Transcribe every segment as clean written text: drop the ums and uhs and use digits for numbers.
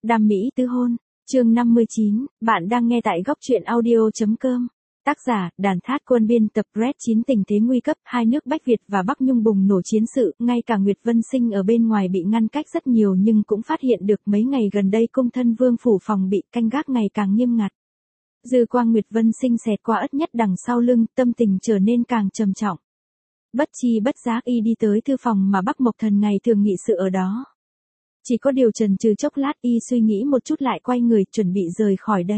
Đam mỹ tứ hôn, chương 59, bạn đang nghe tại góc truyện audio.com. Tác giả, Đàn Thát Quân biên tập Red 9 tình thế nguy cấp, hai nước Bách Việt và Bắc Nhung bùng nổ chiến sự, ngay cả Nguyệt Vân Sinh ở bên ngoài bị ngăn cách rất nhiều nhưng cũng phát hiện được mấy ngày gần đây cung thân vương phủ phòng bị canh gác ngày càng nghiêm ngặt. Dư quang Nguyệt Vân Sinh xẹt qua ất nhất đằng sau lưng, tâm tình trở nên càng trầm trọng. Bất chi bất giác y đi tới thư phòng mà Bắc Mộc Thần ngày thường nghị sự ở đó. Chỉ có điều chần chừ chốc lát y suy nghĩ một chút lại quay người chuẩn bị rời khỏi đây.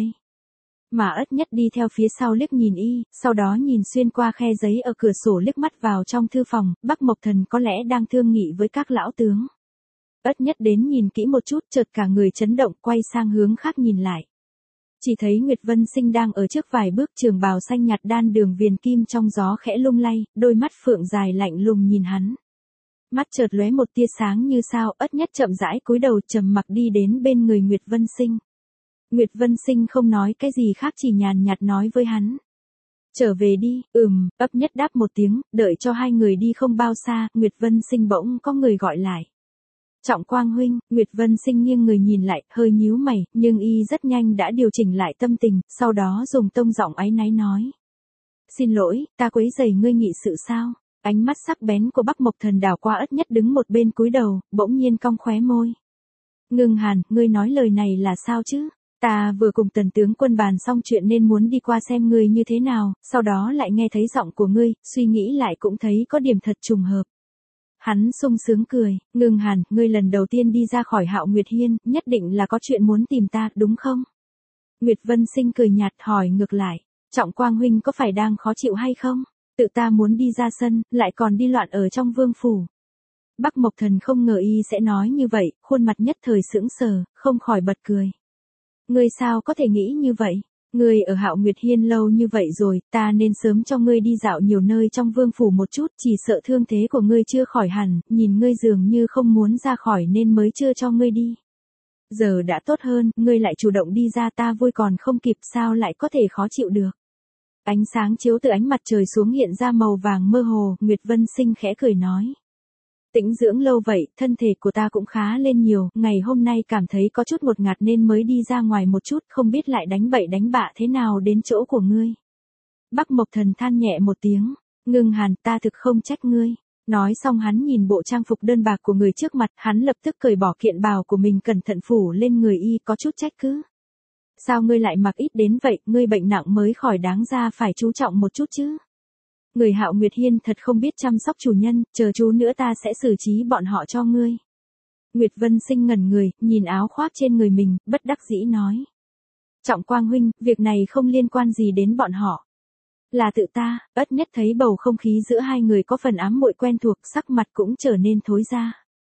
Mà ất nhất đi theo phía sau liếc nhìn y, sau đó nhìn xuyên qua khe giấy ở cửa sổ liếc mắt vào trong thư phòng, Bắc Mộc Thần có lẽ đang thương nghị với các lão tướng. Ất nhất đến nhìn kỹ một chút chợt cả người chấn động quay sang hướng khác nhìn lại. Chỉ thấy Nguyệt Vân Sinh đang ở trước vài bước trường bào xanh nhạt đan đường viền kim trong gió khẽ lung lay, đôi mắt phượng dài lạnh lùng nhìn hắn. Mắt chợt lóe một tia sáng như sao, ất nhất chậm rãi cúi đầu trầm mặc đi đến bên người Nguyệt Vân Sinh. Nguyệt Vân Sinh không nói cái gì khác chỉ nhàn nhạt nói với hắn. Trở về đi, ấp nhất đáp một tiếng, đợi cho hai người đi không bao xa, Nguyệt Vân Sinh bỗng có người gọi lại. Trọng Quang huynh, Nguyệt Vân Sinh nghiêng người nhìn lại, hơi nhíu mày, nhưng y rất nhanh đã điều chỉnh lại tâm tình, sau đó dùng tông giọng áy náy nói. Xin lỗi, ta quấy rầy ngươi nghị sự sao? Ánh mắt sắc bén của Bắc Mộc Thần đảo qua ất nhất đứng một bên cúi đầu, bỗng nhiên cong khóe môi. Ngưng Hàn, ngươi nói lời này là sao chứ? Ta vừa cùng Tần tướng quân bàn xong chuyện nên muốn đi qua xem ngươi như thế nào, sau đó lại nghe thấy giọng của ngươi, suy nghĩ lại cũng thấy có điểm thật trùng hợp. Hắn sung sướng cười, Ngưng Hàn, ngươi lần đầu tiên đi ra khỏi Hạo Nguyệt Hiên, nhất định là có chuyện muốn tìm ta, đúng không? Nguyệt Vân Sinh cười nhạt hỏi ngược lại, Trọng Quang huynh có phải đang khó chịu hay không? Tự ta muốn đi ra sân, lại còn đi loạn ở trong vương phủ. Bắc Mộc Thần không ngờ y sẽ nói như vậy, khuôn mặt nhất thời sững sờ, không khỏi bật cười. Ngươi sao có thể nghĩ như vậy? Ngươi ở Hạo Nguyệt Hiên lâu như vậy rồi, ta nên sớm cho ngươi đi dạo nhiều nơi trong vương phủ một chút, chỉ sợ thương thế của ngươi chưa khỏi hẳn, nhìn ngươi dường như không muốn ra khỏi nên mới chưa cho ngươi đi. Giờ đã tốt hơn, ngươi lại chủ động đi ra ta vui còn không kịp sao lại có thể khó chịu được. Ánh sáng chiếu từ ánh mặt trời xuống hiện ra màu vàng mơ hồ, Nguyệt Vân Sinh khẽ cười nói. Tĩnh dưỡng lâu vậy, thân thể của ta cũng khá lên nhiều, ngày hôm nay cảm thấy có chút ngột ngạt nên mới đi ra ngoài một chút, không biết lại đánh bậy đánh bạ thế nào đến chỗ của ngươi. Bắc Mộc Thần than nhẹ một tiếng, Ngưng Hàn, ta thực không trách ngươi. Nói xong hắn nhìn bộ trang phục đơn bạc của người trước mặt, hắn lập tức cởi bỏ kiện bào của mình cẩn thận phủ lên người y, có chút trách cứ. Sao ngươi lại mặc ít đến vậy, ngươi bệnh nặng mới khỏi đáng ra phải chú trọng một chút chứ. Người Hạo Nguyệt Hiên thật không biết chăm sóc chủ nhân, chờ chú nữa ta sẽ xử trí bọn họ cho ngươi. Nguyệt Vân Sinh ngẩn người, nhìn áo khoác trên người mình, bất đắc dĩ nói. Trọng Quang huynh, việc này không liên quan gì đến bọn họ. Là tự ta, ất nhất thấy bầu không khí giữa hai người có phần ám muội quen thuộc, sắc mặt cũng trở nên thối ra.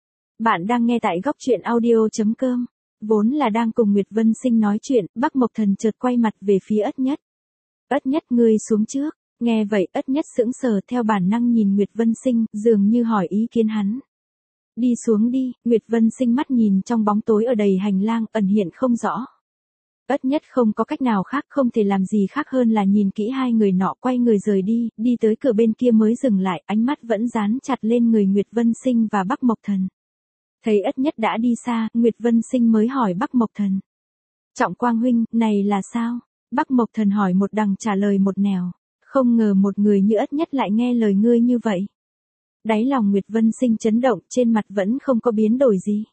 Bạn đang nghe tại góc truyện audio.com. Vốn là đang cùng Nguyệt Vân Sinh nói chuyện, Bắc Mộc Thần chợt quay mặt về phía ất nhất. Ất nhất ngươi xuống trước, nghe vậy ất nhất sững sờ theo bản năng nhìn Nguyệt Vân Sinh, dường như hỏi ý kiến hắn. Đi xuống đi, Nguyệt Vân Sinh mắt nhìn trong bóng tối ở đầy hành lang, ẩn hiện không rõ. Ất nhất không có cách nào khác, không thể làm gì khác hơn là nhìn kỹ hai người nọ quay người rời đi, đi tới cửa bên kia mới dừng lại, ánh mắt vẫn dán chặt lên người Nguyệt Vân Sinh và Bắc Mộc Thần. Thấy ất nhất đã đi xa, Nguyệt Vân Sinh mới hỏi Bắc Mộc Thần. Trọng Quang huynh, này là sao? Bắc Mộc Thần hỏi một đằng trả lời một nẻo. Không ngờ một người như ất nhất lại nghe lời ngươi như vậy. Đáy lòng Nguyệt Vân Sinh chấn động, trên mặt vẫn không có biến đổi gì.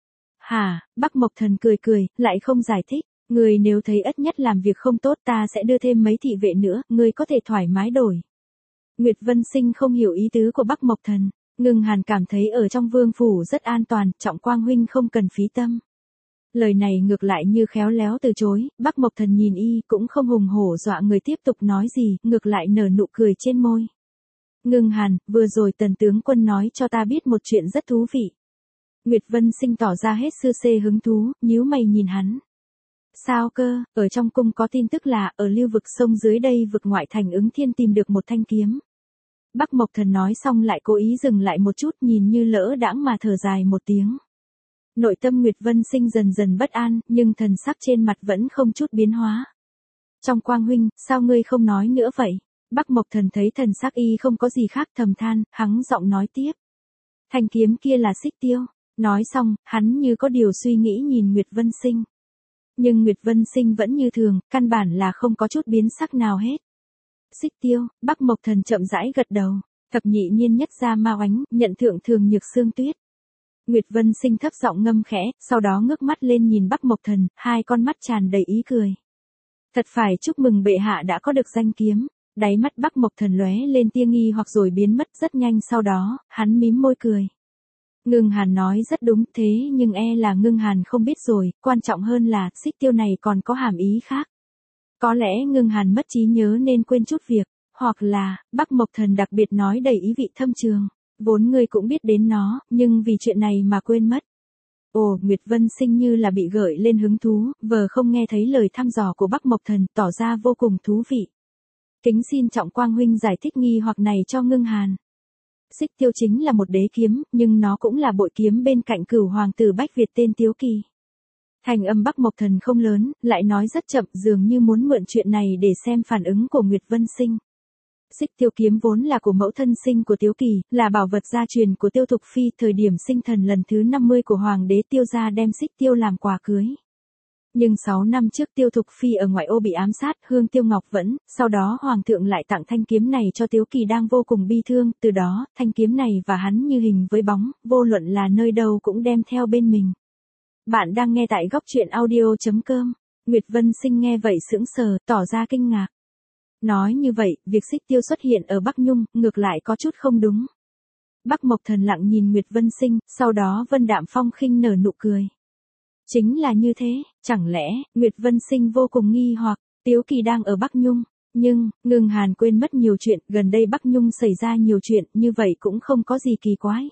Hả, Bắc Mộc Thần cười cười, lại không giải thích. Ngươi nếu thấy ất nhất làm việc không tốt ta sẽ đưa thêm mấy thị vệ nữa, ngươi có thể thoải mái đổi. Nguyệt Vân Sinh không hiểu ý tứ của Bắc Mộc Thần. Ngưng Hàn cảm thấy ở trong vương phủ rất an toàn, Trọng Quang huynh không cần phí tâm. Lời này ngược lại như khéo léo từ chối, Bắc Mộc Thần nhìn y cũng không hùng hổ dọa người tiếp tục nói gì, ngược lại nở nụ cười trên môi. Ngưng Hàn, vừa rồi Tần tướng quân nói cho ta biết một chuyện rất thú vị. Nguyệt Vân Sinh tỏ ra hết sư xê hứng thú, nhíu mày nhìn hắn. Sao cơ, ở trong cung có tin tức là ở lưu vực sông dưới đây vực ngoại thành Ứng Thiên tìm được một thanh kiếm. Bắc Mộc Thần nói xong lại cố ý dừng lại một chút nhìn như lỡ đãng mà thở dài một tiếng. Nội tâm Nguyệt Vân Sinh dần dần bất an, nhưng thần sắc trên mặt vẫn không chút biến hóa. Trong Quang huynh, sao ngươi không nói nữa vậy? Bắc Mộc Thần thấy thần sắc y không có gì khác thầm than, hắng giọng nói tiếp. Thanh kiếm kia là Xích Tiêu. Nói xong, hắn như có điều suy nghĩ nhìn Nguyệt Vân Sinh. Nhưng Nguyệt Vân Sinh vẫn như thường, căn bản là không có chút biến sắc nào hết. Xích Tiêu, Bắc Mộc Thần chậm rãi gật đầu, thập nhị niên nhất ra ma oánh, nhận thượng thường nhược xương tuyết. Nguyệt Vân Sinh thấp giọng ngâm khẽ, sau đó ngước mắt lên nhìn Bắc Mộc Thần, hai con mắt tràn đầy ý cười. Thật phải chúc mừng bệ hạ đã có được danh kiếm. Đáy mắt Bắc Mộc Thần lóe lên tia nghi hoặc rồi biến mất rất nhanh, sau đó, hắn mím môi cười. Ngưng Hàn nói rất đúng, thế nhưng là Ngưng Hàn không biết rồi, quan trọng hơn là, Xích Tiêu này còn có hàm ý khác. Có lẽ Ngưng Hàn mất trí nhớ nên quên chút việc, hoặc là, Bắc Mộc Thần đặc biệt nói đầy ý vị thâm trường, vốn ngươi cũng biết đến nó, nhưng vì chuyện này mà quên mất. Ồ, Nguyệt Vân Sinh như là bị gợi lên hứng thú, vờ không nghe thấy lời thăm dò của Bắc Mộc Thần, tỏ ra vô cùng thú vị. Kính xin Trọng Quang huynh giải thích nghi hoặc này cho Ngưng Hàn. Xích Tiêu chính là một đế kiếm, nhưng nó cũng là bội kiếm bên cạnh Cửu hoàng tử Bách Việt tên Tiếu Kỳ. Thành âm Bắc Mộc Thần không lớn, lại nói rất chậm, dường như muốn mượn chuyện này để xem phản ứng của Nguyệt Vân Sinh. Xích Tiêu kiếm vốn là của mẫu thân sinh của Tiếu Kỳ, là bảo vật gia truyền của Tiêu Thục Phi, thời điểm sinh thần lần thứ 50 của hoàng đế Tiêu gia đem Xích Tiêu làm quà cưới. Nhưng 6 năm trước Tiêu Thục Phi ở ngoại ô bị ám sát, Hương Tiêu Ngọc vẫn, sau đó Hoàng thượng lại tặng thanh kiếm này cho Tiếu Kỳ đang vô cùng bi thương, từ đó, thanh kiếm này và hắn như hình với bóng, vô luận là nơi đâu cũng đem theo bên mình. Bạn đang nghe tại góc truyện audio.com. Nguyệt Vân Sinh nghe vậy sững sờ, tỏ ra kinh ngạc. Nói như vậy, việc Xích Tiêu xuất hiện ở Bắc Nhung, ngược lại có chút không đúng. Bắc Mộc Thần lặng nhìn Nguyệt Vân Sinh, sau đó Vân Đạm Phong khinh nở nụ cười. Chính là như thế, chẳng lẽ, Nguyệt Vân Sinh vô cùng nghi hoặc, Tiếu Kỳ đang ở Bắc Nhung, nhưng, Ngưng Hàn quên mất nhiều chuyện, gần đây Bắc Nhung xảy ra nhiều chuyện, như vậy cũng không có gì kỳ quái.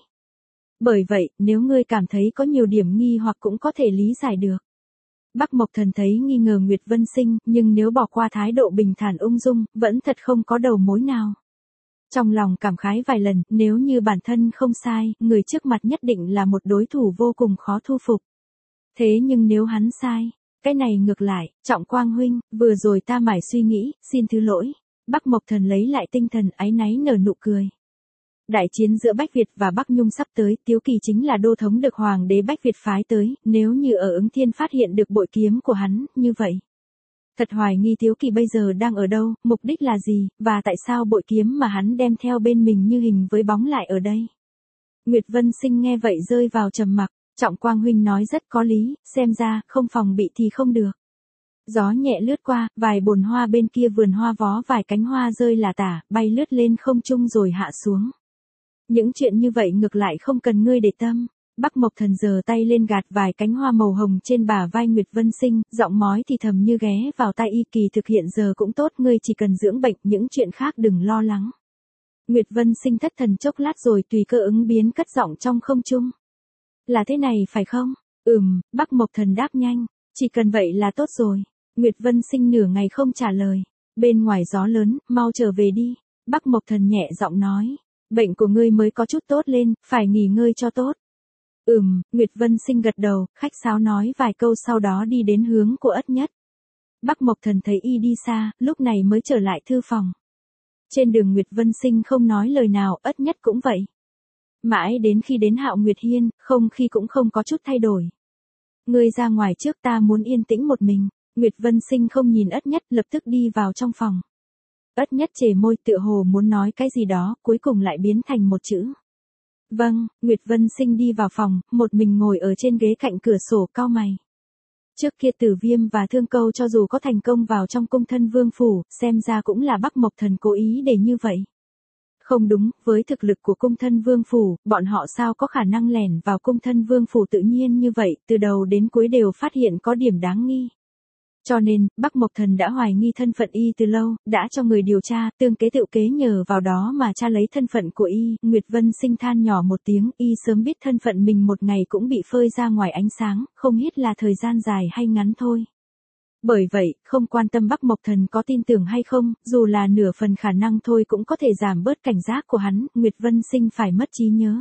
Bởi vậy, nếu ngươi cảm thấy có nhiều điểm nghi hoặc cũng có thể lý giải được. Bắc Mộc Thần thấy nghi ngờ Nguyệt Vân Sinh, nhưng nếu bỏ qua thái độ bình thản ung dung, vẫn thật không có đầu mối nào. Trong lòng cảm khái vài lần, nếu như bản thân không sai, người trước mặt nhất định là một đối thủ vô cùng khó thu phục. Thế nhưng nếu hắn sai, cái này ngược lại, Trọng Quang huynh, vừa rồi ta mải suy nghĩ, xin thứ lỗi. Bắc Mộc Thần lấy lại tinh thần, áy náy nở nụ cười. Đại chiến giữa Bách Việt và Bắc Nhung sắp tới, Tiếu Kỳ chính là đô thống được hoàng đế Bách Việt phái tới, nếu như ở Ứng Thiên phát hiện được bội kiếm của hắn, như vậy. Thật hoài nghi Tiếu Kỳ bây giờ đang ở đâu, mục đích là gì, và tại sao bội kiếm mà hắn đem theo bên mình như hình với bóng lại ở đây. Nguyệt Vân Sinh nghe vậy rơi vào trầm mặc. Trọng Quang huynh nói rất có lý, xem ra, không phòng bị thì không được. Gió nhẹ lướt qua, vài bồn hoa bên kia vườn hoa vó vài cánh hoa rơi lả tả, bay lướt lên không trung rồi hạ xuống. Những chuyện như vậy ngược lại không cần ngươi để tâm. Bắc Mộc Thần giơ tay lên gạt vài cánh hoa màu hồng trên bả vai Nguyệt Vân Sinh, giọng mói thì thầm như ghé vào tai y, kỳ thực hiện giờ cũng tốt, ngươi chỉ cần dưỡng bệnh, những chuyện khác đừng lo lắng. Nguyệt Vân Sinh thất thần chốc lát rồi tùy cơ ứng biến cất giọng trong không trung. Là thế này phải không? Bắc Mộc Thần đáp nhanh, chỉ cần vậy là tốt rồi. Nguyệt Vân Sinh nửa ngày không trả lời. Bên ngoài gió lớn, mau trở về đi. Bắc Mộc Thần nhẹ giọng nói, bệnh của ngươi mới có chút tốt lên, phải nghỉ ngơi cho tốt. Nguyệt Vân Sinh gật đầu, khách sáo nói vài câu sau đó đi đến hướng của Ất Nhất. Bắc Mộc Thần thấy y đi xa, lúc này mới trở lại thư phòng. Trên đường Nguyệt Vân Sinh không nói lời nào, Ất Nhất cũng vậy. Mãi đến khi đến Hạo Nguyệt Hiên, không khí cũng không có chút thay đổi. Ngươi ra ngoài trước, ta muốn yên tĩnh một mình. Nguyệt Vân Sinh không nhìn Ất Nhất, lập tức đi vào trong phòng. Ất Nhất chề môi tựa hồ muốn nói cái gì đó, cuối cùng lại biến thành một chữ. Vâng, Nguyệt Vân Sinh đi vào phòng, một mình ngồi ở trên ghế cạnh cửa sổ cau mày. Trước kia Tử Viêm và Thương Câu cho dù có thành công vào trong cung thân vương phủ, xem ra cũng là Bắc Mộc Thần cố ý để như vậy. Không đúng, với thực lực của cung thân vương phủ, bọn họ sao có khả năng lẻn vào cung thân vương phủ tự nhiên như vậy, từ đầu đến cuối đều phát hiện có điểm đáng nghi. Cho nên, Bắc Mộc Thần đã hoài nghi thân phận y từ lâu, đã cho người điều tra, tương kế tựu kế nhờ vào đó mà tra lấy thân phận của y. Nguyệt Vân Sinh than nhỏ một tiếng, y sớm biết thân phận mình một ngày cũng bị phơi ra ngoài ánh sáng, không biết là thời gian dài hay ngắn thôi. Bởi vậy, không quan tâm Bắc Mộc Thần có tin tưởng hay không, dù là nửa phần khả năng thôi cũng có thể giảm bớt cảnh giác của hắn, Nguyệt Vân Sinh phải mất trí nhớ.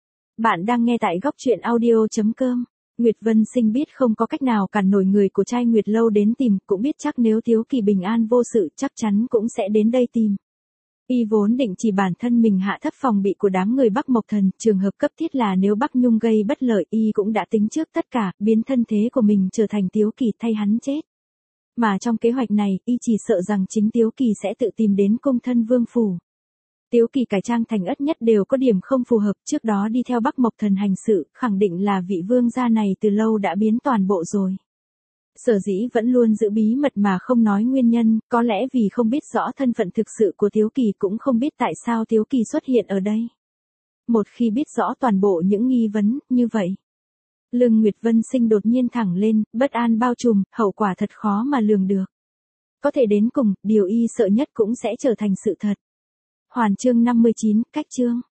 Bạn đang nghe tại góc truyện audio.com. Nguyệt Vân Sinh biết không có cách nào cản nổi người của trai Nguyệt Lâu đến tìm, cũng biết chắc nếu Tiếu Kỳ bình an vô sự chắc chắn cũng sẽ đến đây tìm. Y vốn định chỉ bản thân mình hạ thấp phòng bị của đám người Bắc Mộc Thần, trường hợp cấp thiết là nếu Bắc Nhung gây bất lợi Y cũng đã tính trước tất cả, biến thân thế của mình trở thành Tiếu Kỳ thay hắn chết. Mà trong kế hoạch này, Y chỉ sợ rằng chính Tiếu Kỳ sẽ tự tìm đến cung thân vương phủ. Tiếu Kỳ cải trang thành Ất Nhất đều có điểm không phù hợp, trước đó đi theo Bắc Mộc Thần hành sự, khẳng định là vị vương gia này từ lâu đã biến toàn bộ rồi. Sở dĩ vẫn luôn giữ bí mật mà không nói nguyên nhân, có lẽ vì không biết rõ thân phận thực sự của Tiếu Kỳ, cũng không biết tại sao Tiếu Kỳ xuất hiện ở đây. Một khi biết rõ toàn bộ những nghi vấn, như vậy. Lương Nguyệt Vân Sinh đột nhiên thẳng lên, bất an bao trùm, hậu quả thật khó mà lường được. Có thể đến cùng, điều Y sợ nhất cũng sẽ trở thành sự thật. Hoàn chương 59, cách chương.